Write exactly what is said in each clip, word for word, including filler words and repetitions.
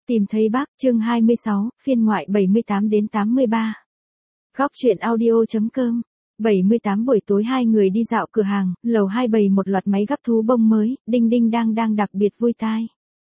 Tìm thấy bác, chương hai mươi sáu, phiên ngoại bảy mươi tám đến tám mươi ba. Góc truyện audio.com. bảy mươi tám buổi tối hai người đi dạo cửa hàng, lầu hai bày một loạt máy gắp thú bông mới, đinh đinh đang đang đặc biệt vui tai.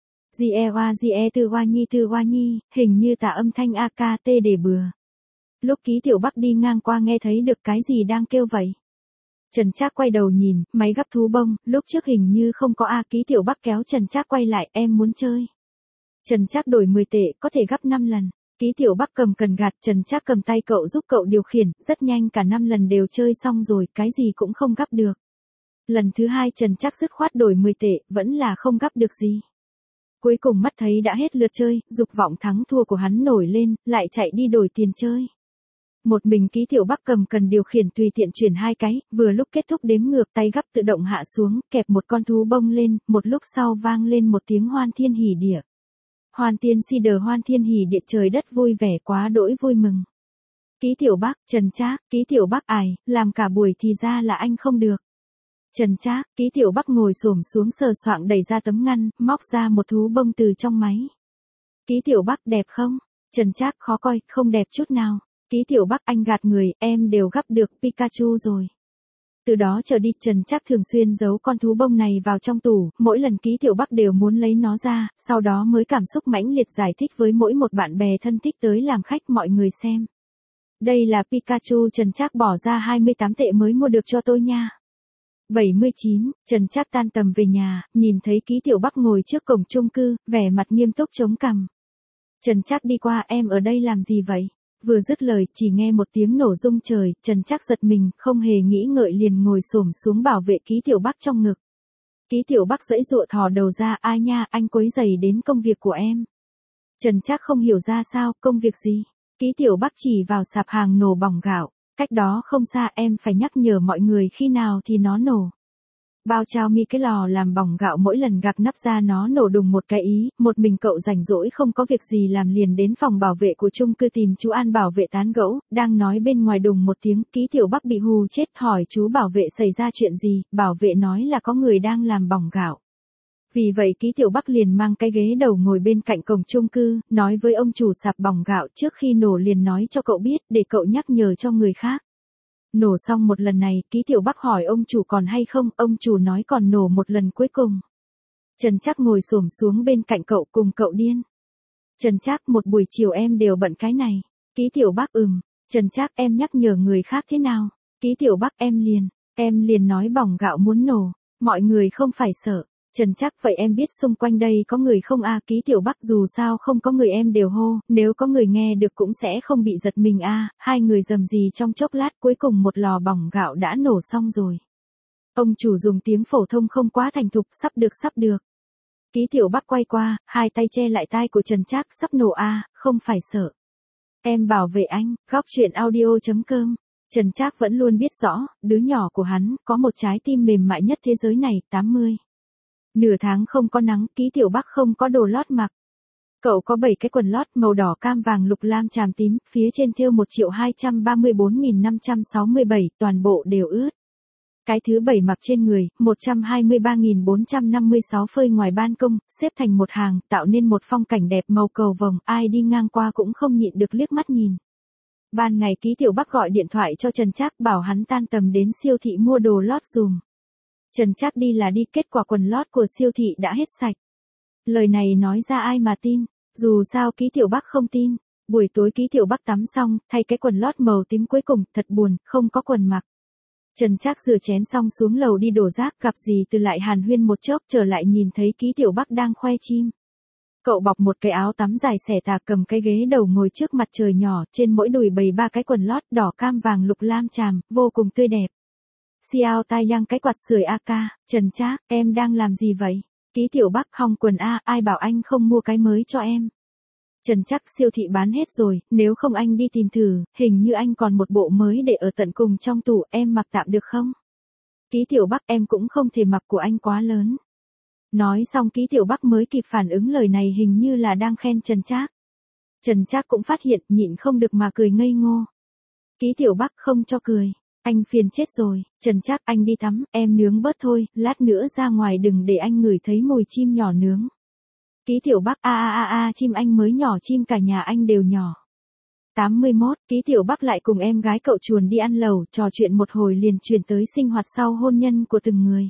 Gie oa gie tư oa nhi tư oa nhi, hình như tả âm thanh a ca tê để bừa. Lúc Ký Tiểu Bắc đi ngang qua nghe thấy được cái gì đang kêu vậy. Trần Trác quay đầu nhìn, máy gắp thú bông, lúc trước hình như không có a. Ký Tiểu Bắc kéo Trần Trác quay lại, em muốn chơi. Trần Trác đổi mười tệ, có thể gắp năm lần. Ký Tiểu Bắc cầm cần gạt, Trần Trác cầm tay cậu giúp cậu điều khiển, rất nhanh cả năm lần đều chơi xong rồi, cái gì cũng không gắp được. Lần thứ hai Trần Trác dứt khoát đổi mười tệ, vẫn là không gắp được gì. Cuối cùng mắt thấy đã hết lượt chơi, dục vọng thắng thua của hắn nổi lên, lại chạy đi đổi tiền chơi. Một mình Ký Tiểu Bắc cầm cần điều khiển tùy tiện chuyển hai cái, vừa lúc kết thúc đếm ngược tay gắp tự động hạ xuống, kẹp một con thú bông lên, một lúc sau vang lên một tiếng hoan thiên hỉ địa. Hoan tiên si đờ hoan thiên hỉ địa, trời đất vui vẻ quá đỗi vui mừng. Ký Tiểu Bắc, Trần Trác, Ký Tiểu Bắc ải, làm cả buổi thì ra là anh không được. Trần Trác, Ký Tiểu Bắc ngồi xổm xuống sờ soạng đẩy ra tấm ngăn, móc ra một thú bông từ trong máy. Ký Tiểu Bắc đẹp không? Trần Trác khó coi, không đẹp chút nào. Ký Tiểu Bắc anh gạt người, em đều gắp được Pikachu rồi. Từ đó trở đi Trần Trác thường xuyên giấu con thú bông này vào trong tủ, mỗi lần Ký Tiểu Bắc đều muốn lấy nó ra, sau đó mới cảm xúc mãnh liệt giải thích với mỗi một bạn bè thân thích tới làm khách mọi người xem. Đây là Pikachu Trần Trác bỏ ra hai mươi tám tệ mới mua được cho tôi nha. bảy mươi chín, Trần Trác tan tầm về nhà, nhìn thấy Ký Tiểu Bắc ngồi trước cổng chung cư, vẻ mặt nghiêm túc chống cằm. Trần Trác đi qua, em ở đây làm gì vậy? Vừa dứt lời, chỉ nghe một tiếng nổ rung trời, Trần Trác giật mình, không hề nghĩ ngợi liền ngồi xổm xuống bảo vệ Ký Tiểu Bắc trong ngực. Ký Tiểu Bắc giãy giụa thò đầu ra, ai nha, anh quấy rầy đến công việc của em. Trần Trác không hiểu ra sao, công việc gì? Ký Tiểu Bắc chỉ vào sạp hàng nổ bỏng gạo, cách đó không xa, em phải nhắc nhở mọi người khi nào thì nó nổ. Bao trao mi cái lò làm bỏng gạo mỗi lần gạc nắp ra nó nổ đùng một cái ý, một mình cậu rảnh rỗi không có việc gì làm liền đến phòng bảo vệ của chung cư tìm chú An bảo vệ tán gẫu, đang nói bên ngoài đùng một tiếng, Ký Tiểu Bắc bị hù chết hỏi chú bảo vệ xảy ra chuyện gì, bảo vệ nói là có người đang làm bỏng gạo. Vì vậy Ký Tiểu Bắc liền mang cái ghế đầu ngồi bên cạnh cổng chung cư, nói với ông chủ sạp bỏng gạo trước khi nổ liền nói cho cậu biết để cậu nhắc nhở cho người khác. Nổ xong một lần này, Ký Tiểu Bắc hỏi ông chủ còn hay không, ông chủ nói còn nổ một lần cuối cùng. Trần Trác ngồi xổm xuống bên cạnh cậu cùng cậu điên. Trần Trác, một buổi chiều em đều bận cái này. Ký Tiểu Bắc ừm. Trần Trác, em nhắc nhở người khác thế nào? Ký Tiểu Bắc, em liền, em liền nói bỏng gạo muốn nổ, mọi người không phải sợ. Trần Trác, vậy em biết xung quanh đây có người không a? Ký Tiểu Bắc, dù sao không có người em đều hô, nếu có người nghe được cũng sẽ không bị giật mình a. Hai người rầm rì trong chốc lát, cuối cùng một lò bỏng gạo đã nổ xong rồi. Ông chủ dùng tiếng phổ thông không quá thành thục, sắp được sắp được. Ký Tiểu Bắc quay qua, hai tay che lại tai của Trần Trác, sắp nổ a, không phải sợ. Em bảo vệ anh, góc truyện audio.com. Trần Trác vẫn luôn biết rõ, đứa nhỏ của hắn có một trái tim mềm mại nhất thế giới này, tám mươi. Nửa tháng không có nắng, Ký Tiểu Bắc không có đồ lót mặc. Cậu có bảy cái quần lót màu đỏ cam vàng lục lam chàm tím, phía trên thêu một triệu hai trăm ba mươi bốn nghìn năm trăm sáu mươi bảy, toàn bộ đều ướt. Cái thứ bảy mặc trên người, một trăm hai mươi ba nghìn bốn trăm năm mươi sáu phơi ngoài ban công, xếp thành một hàng, tạo nên một phong cảnh đẹp màu cầu vồng, ai đi ngang qua cũng không nhịn được liếc mắt nhìn. Ban ngày Ký Tiểu Bắc gọi điện thoại cho Trần Trác bảo hắn tan tầm đến siêu thị mua đồ lót dùm. Trần Trác đi là đi, kết quả quần lót của siêu thị đã hết sạch. Lời này nói ra ai mà tin, dù sao Ký Tiểu Bắc không tin. Buổi tối Ký Tiểu Bắc tắm xong, thay cái quần lót màu tím cuối cùng, thật buồn, không có quần mặc. Trần Trác rửa chén xong xuống lầu đi đổ rác, gặp dì Từ lại hàn huyên một chốc, trở lại nhìn thấy Ký Tiểu Bắc đang khoe chim. Cậu bọc một cái áo tắm dài xẻ tà, cầm cái ghế đầu ngồi trước mặt trời nhỏ, trên mỗi đùi bày ba cái quần lót đỏ cam vàng lục lam chàm, vô cùng tươi đẹp. Xiao tai yang cái quạt sưởi a ca, Trần Trác, em đang làm gì vậy? Ký Tiểu Bắc, hong quần a, ai bảo anh không mua cái mới cho em? Trần Trác, siêu thị bán hết rồi, nếu không anh đi tìm thử, hình như anh còn một bộ mới để ở tận cùng trong tủ, em mặc tạm được không? Ký Tiểu Bắc, em cũng không thể mặc của anh quá lớn. Nói xong Ký Tiểu Bắc mới kịp phản ứng lời này hình như là đang khen Trần Trác. Trần Trác cũng phát hiện, nhịn không được mà cười ngây ngô. Ký Tiểu Bắc không cho cười. Anh phiền chết rồi, Trần Trác, anh đi tắm, em nướng bớt thôi, lát nữa ra ngoài đừng để anh ngửi thấy mùi chim nhỏ nướng. Ký Tiểu Bắc a a a a chim anh mới nhỏ chim cả nhà anh đều nhỏ. tám mươi mốt, Ký Tiểu Bắc lại cùng em gái cậu chuồn đi ăn lẩu, trò chuyện một hồi liền chuyển tới sinh hoạt sau hôn nhân của từng người.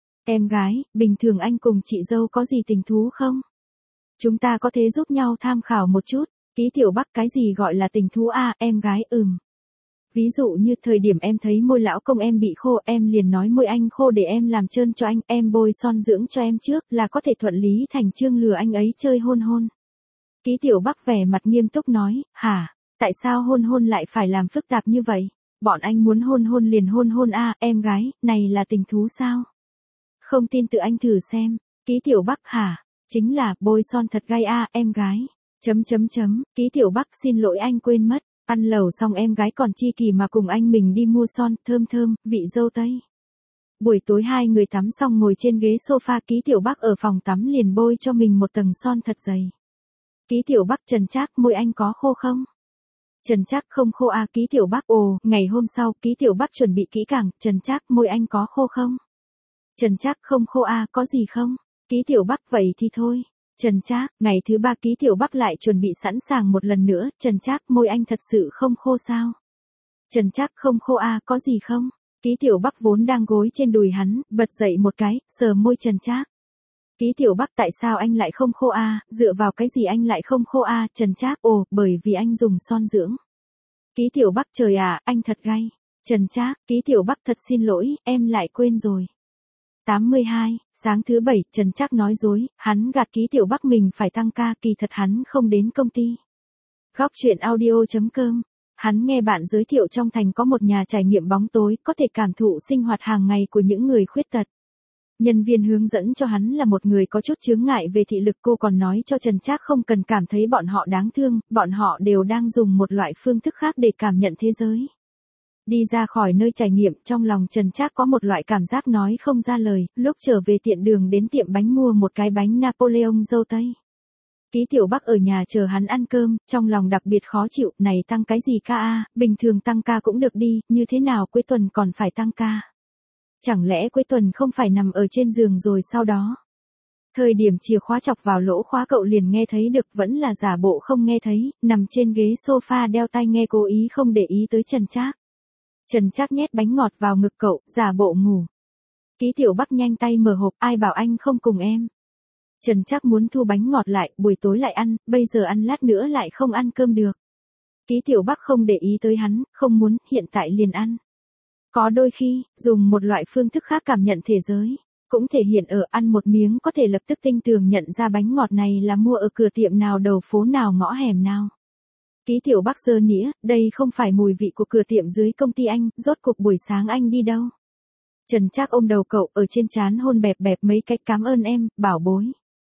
Em gái, bình thường anh cùng chị dâu có gì tình thú không? Chúng ta có thể giúp nhau tham khảo một chút. Ký Tiểu Bắc cái gì gọi là tình thú a, à, em gái ừm. Ví dụ như thời điểm em thấy môi lão công em bị khô em liền nói môi anh khô để em làm trơn cho anh, em bôi son dưỡng cho em trước là có thể thuận lý thành chương lừa anh ấy chơi hôn hôn. Ký Tiểu Bắc vẻ mặt nghiêm túc nói, hả, tại sao hôn hôn lại phải làm phức tạp như vậy? Bọn anh muốn hôn hôn liền hôn hôn a, à, em gái, này là tình thú sao? Không tin tự anh thử xem. Ký Tiểu Bắc hả, chính là bôi son thật gay a, à, em gái. Chấm chấm chấm, Ký Tiểu Bắc xin lỗi anh quên mất. Ăn lẩu xong em gái còn chi kỳ mà cùng anh mình đi mua son, thơm thơm, vị dâu tây. Buổi tối hai người tắm xong ngồi trên ghế sofa, Ký Tiểu Bắc ở phòng tắm liền bôi cho mình một tầng son thật dày. Ký Tiểu Bắc Trần Trác môi anh có khô không? Trần Trác không khô à, Ký Tiểu Bắc ồ, ngày hôm sau Ký Tiểu Bắc chuẩn bị kỹ càng, Trần Trác môi anh có khô không? Trần Trác không khô à, có gì không? Ký Tiểu Bắc vậy thì thôi. Trần Trác, ngày thứ ba Ký Tiểu Bắc lại chuẩn bị sẵn sàng một lần nữa, Trần Trác môi anh thật sự không khô sao? Trần Trác không khô à, có gì không? Ký Tiểu Bắc vốn đang gối trên đùi hắn, bật dậy một cái, sờ môi Trần Trác. Ký Tiểu Bắc tại sao anh lại không khô à, dựa vào cái gì anh lại không khô à, Trần Trác ồ, bởi vì anh dùng son dưỡng. Ký Tiểu Bắc trời à, anh thật gay. Trần Trác, Ký Tiểu Bắc thật xin lỗi, em lại quên rồi. tám mươi hai, sáng thứ bảy, Trần Trác nói dối, hắn gạt Ký Tiểu Bắc mình phải tăng ca, kỳ thật hắn không đến công ty. Góc truyện audio chấm com, hắn nghe bạn giới thiệu trong thành có một nhà trải nghiệm bóng tối, có thể cảm thụ sinh hoạt hàng ngày của những người khuyết tật. Nhân viên hướng dẫn cho hắn là một người có chút chướng ngại về thị lực, cô còn nói cho Trần Trác không cần cảm thấy bọn họ đáng thương, bọn họ đều đang dùng một loại phương thức khác để cảm nhận thế giới. Đi ra khỏi nơi trải nghiệm, trong lòng Trần Trác có một loại cảm giác nói không ra lời, lúc trở về tiện đường đến tiệm bánh mua một cái bánh Napoleon dâu tây. Ký Tiểu Bắc ở nhà chờ hắn ăn cơm, trong lòng đặc biệt khó chịu, này tăng cái gì ca a, bình thường tăng ca cũng được đi, như thế nào cuối tuần còn phải tăng ca? Chẳng lẽ cuối tuần không phải nằm ở trên giường rồi sau đó? Thời điểm chìa khóa chọc vào lỗ khóa cậu liền nghe thấy được, vẫn là giả bộ không nghe thấy, nằm trên ghế sofa đeo tai nghe cố ý không để ý tới Trần Trác. Trần Trác nhét bánh ngọt vào ngực cậu, giả bộ ngủ. Ký Tiểu Bắc nhanh tay mở hộp, ai bảo anh không cùng em. Trần Trác muốn thu bánh ngọt lại, buổi tối lại ăn, bây giờ ăn lát nữa lại không ăn cơm được. Ký Tiểu Bắc không để ý tới hắn, không muốn, hiện tại liền ăn. Có đôi khi, dùng một loại phương thức khác cảm nhận thế giới, cũng thể hiện ở ăn một miếng có thể lập tức tinh tường nhận ra bánh ngọt này là mua ở cửa tiệm nào, đầu phố nào, ngõ hẻm nào. Ký Tiểu Bắc giơ nĩa, đây không phải mùi vị của cửa tiệm dưới công ty anh, rốt cuộc buổi sáng anh đi đâu? Trần Trác ôm đầu cậu, ở trên trán hôn bẹp bẹp mấy cái, cảm ơn em, bảo bối.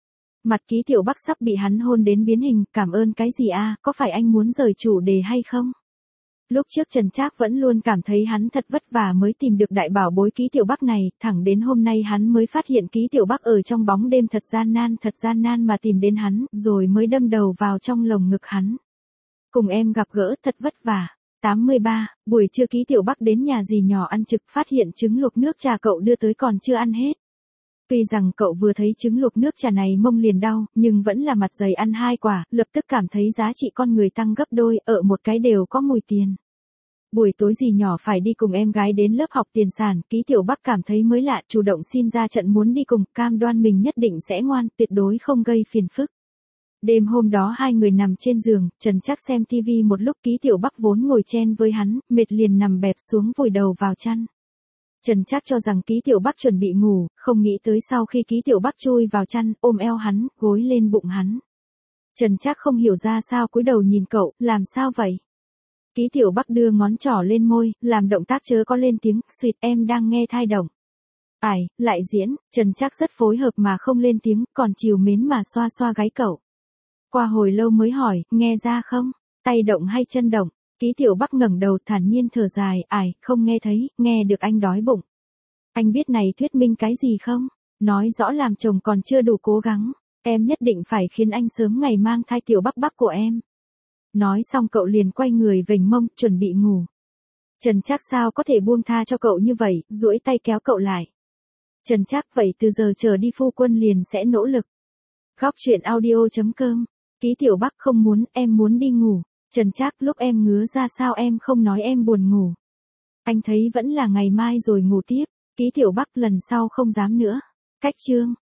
Mặt Ký Tiểu Bắc sắp bị hắn hôn đến biến hình, cảm ơn cái gì a, có phải anh muốn rời chủ đề hay không? Lúc trước Trần Trác vẫn luôn cảm thấy hắn thật vất vả mới tìm được đại bảo bối Ký Tiểu Bắc này, thẳng đến hôm nay hắn mới phát hiện Ký Tiểu Bắc ở trong bóng đêm thật gian nan, thật gian nan mà tìm đến hắn, rồi mới đâm đầu vào trong lồng ngực hắn. Cùng em gặp gỡ thật vất vả. tám mươi ba, buổi trưa Ký Tiểu Bắc đến nhà dì nhỏ ăn trực, phát hiện trứng luộc nước trà cậu đưa tới còn chưa ăn hết. Tuy rằng cậu vừa thấy trứng luộc nước trà này mông liền đau, nhưng vẫn là mặt dày ăn hai quả, lập tức cảm thấy giá trị con người tăng gấp đôi, ở một cái đều có mùi tiền. Buổi tối dì nhỏ phải đi cùng em gái đến lớp học tiền sản, Ký Tiểu Bắc cảm thấy mới lạ, chủ động xin ra trận muốn đi cùng, cam đoan mình nhất định sẽ ngoan, tuyệt đối không gây phiền phức. Đêm hôm đó hai người nằm trên giường, Trần Trác xem tivi một lúc, Ký Tiểu Bắc vốn ngồi chen với hắn, mệt liền nằm bẹp xuống vùi đầu vào chăn. Trần Trác cho rằng Ký Tiểu Bắc chuẩn bị ngủ, không nghĩ tới sau khi Ký Tiểu Bắc chui vào chăn, ôm eo hắn, gối lên bụng hắn. Trần Trác không hiểu ra sao cúi đầu nhìn cậu, làm sao vậy? Ký Tiểu Bắc đưa ngón trỏ lên môi, làm động tác chớ có lên tiếng, suýt em đang nghe thai động. Ải, lại diễn, Trần Trác rất phối hợp mà không lên tiếng, còn chiều mến mà xoa xoa gáy cậu. Qua hồi lâu mới hỏi, nghe ra không? Tay động hay chân động? Ký Tiểu Bắc ngẩng đầu thản nhiên thở dài, ải, không nghe thấy, nghe được anh đói bụng. Anh biết này thuyết minh cái gì không? Nói rõ làm chồng còn chưa đủ cố gắng, em nhất định phải khiến anh sớm ngày mang thai Tiểu Bắc Bắc của em. Nói xong cậu liền quay người vểnh mông, chuẩn bị ngủ. Trần Trác sao có thể buông tha cho cậu như vậy, duỗi tay kéo cậu lại. Trần Trác vậy từ giờ trở đi phu quân liền sẽ nỗ lực. Góc chuyện audio.com. Ký Tiểu Bắc không muốn, em muốn đi ngủ. Trần Trác lúc em ngứa ra sao em không nói em buồn ngủ. Anh thấy vẫn là ngày mai rồi ngủ tiếp. Ký Tiểu Bắc lần sau không dám nữa. Cách chương.